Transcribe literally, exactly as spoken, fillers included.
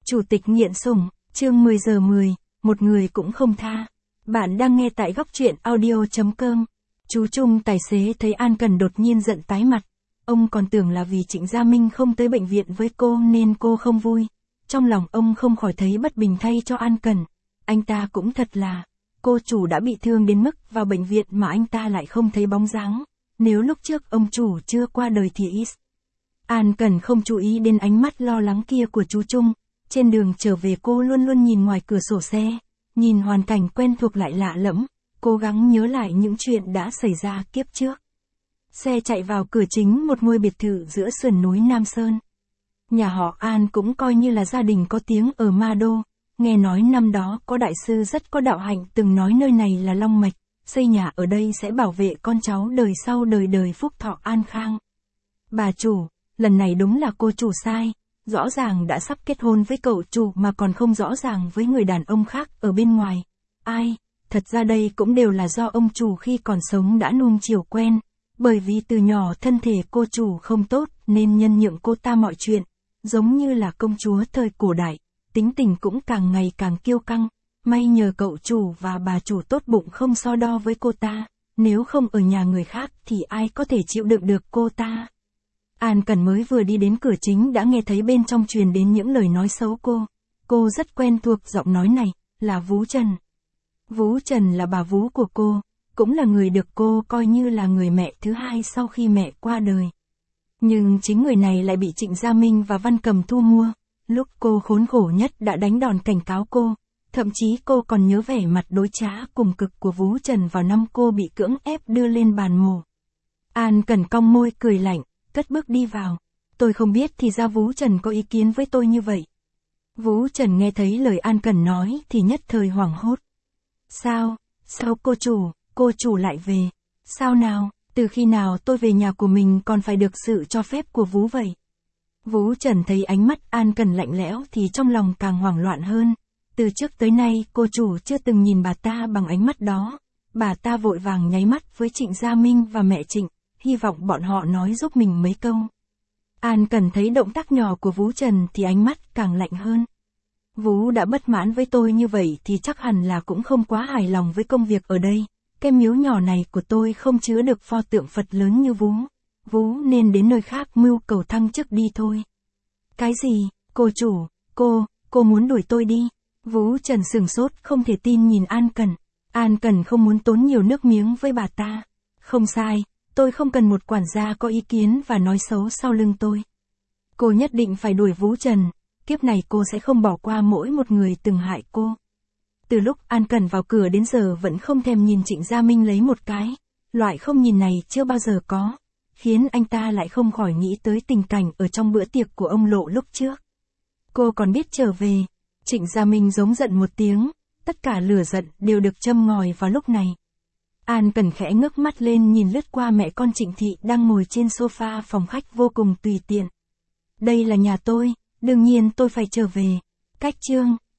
Chủ tịch nghiện sủng, chương mười giờ mười, một người cũng không tha. Bạn đang nghe tại góc truyện audio chấm com. Chú Trung tài xế thấy An Cần đột nhiên giận tái mặt. Ông còn tưởng là vì Trịnh Gia Minh không tới bệnh viện với cô nên cô không vui. Trong lòng ông không khỏi thấy bất bình thay cho An Cần. Anh ta cũng thật là, cô chủ đã bị thương đến mức vào bệnh viện mà anh ta lại không thấy bóng dáng. Nếu lúc trước ông chủ chưa qua đời thì ít. An Cần không chú ý đến ánh mắt lo lắng kia của chú Trung. Trên đường trở về cô luôn luôn nhìn ngoài cửa sổ xe, nhìn hoàn cảnh quen thuộc lại lạ lẫm, cố gắng nhớ lại những chuyện đã xảy ra kiếp trước. Xe chạy vào cửa chính một ngôi biệt thự giữa sườn núi Nam Sơn. Nhà họ An cũng coi như là gia đình có tiếng ở Ma Đô, nghe nói năm đó có đại sư rất có đạo hạnh từng nói nơi này là long mạch, xây nhà ở đây sẽ bảo vệ con cháu đời sau đời đời phúc thọ an khang. Bà chủ, lần này đúng là cô chủ sai. Rõ ràng đã sắp kết hôn với cậu chủ mà còn không rõ ràng với người đàn ông khác ở bên ngoài. Ai, thật ra đây cũng đều là do ông chủ khi còn sống đã nuông chiều quen. Bởi vì từ nhỏ thân thể cô chủ không tốt nên nhân nhượng cô ta mọi chuyện. Giống như là công chúa thời cổ đại, tính tình cũng càng ngày càng kiêu căng. May nhờ cậu chủ và bà chủ tốt bụng không so đo với cô ta. Nếu không ở nhà người khác thì ai có thể chịu đựng được cô ta. An Cần mới vừa đi đến cửa chính đã nghe thấy bên trong truyền đến những lời nói xấu cô. Cô rất quen thuộc giọng nói này, là Vú Trần. Vú Trần là bà vú của cô, cũng là người được cô coi như là người mẹ thứ hai sau khi mẹ qua đời. Nhưng chính người này lại bị Trịnh Gia Minh và Văn Cầm thu mua. Lúc cô khốn khổ nhất đã đánh đòn cảnh cáo cô. Thậm chí cô còn nhớ vẻ mặt đối trá cùng cực của Vú Trần vào năm cô bị cưỡng ép đưa lên bàn mổ. An Cần cong môi cười lạnh, cất bước đi vào. Tôi không biết thì ra Vú Trần có ý kiến với tôi như vậy. Vú Trần nghe thấy lời An Cần nói thì nhất thời hoảng hốt. Sao, sao cô chủ, cô chủ lại về? Sao nào, từ khi nào tôi về nhà của mình còn phải được sự cho phép của Vú vậy? Vú Trần thấy ánh mắt An Cần lạnh lẽo thì trong lòng càng hoảng loạn hơn. Từ trước tới nay cô chủ chưa từng nhìn bà ta bằng ánh mắt đó. Bà ta vội vàng nháy mắt với Trịnh Gia Minh và mẹ Trịnh. Hy vọng bọn họ nói giúp mình mấy câu. An Cần thấy động tác nhỏ của Vú Trần thì ánh mắt càng lạnh hơn. Vú đã bất mãn với tôi như vậy thì chắc hẳn là cũng không quá hài lòng với công việc ở đây. Cái miếu nhỏ này của tôi không chứa được pho tượng Phật lớn như Vú. Vú nên đến nơi khác mưu cầu thăng chức đi thôi. Cái gì, cô chủ, cô, cô muốn đuổi tôi đi? Vú Trần sửng sốt không thể tin nhìn An Cần. An Cần không muốn tốn nhiều nước miếng với bà ta. Không sai. Tôi không cần một quản gia có ý kiến và nói xấu sau lưng tôi. Cô nhất định phải đuổi Vú Trần, kiếp này cô sẽ không bỏ qua mỗi một người từng hại cô. Từ lúc An Cần vào cửa đến giờ vẫn không thèm nhìn Trịnh Gia Minh lấy một cái. Loại không nhìn này chưa bao giờ có, khiến anh ta lại không khỏi nghĩ tới tình cảnh ở trong bữa tiệc của ông Lộ lúc trước. Cô còn biết trở về. Trịnh Gia Minh giống giận một tiếng, tất cả lửa giận đều được châm ngòi vào lúc này. An Cần khẽ ngước mắt lên nhìn lướt qua mẹ con Trịnh Thị đang ngồi trên sofa phòng khách vô cùng tùy tiện. Đây là nhà tôi, đương nhiên tôi phải trở về. Cách chương.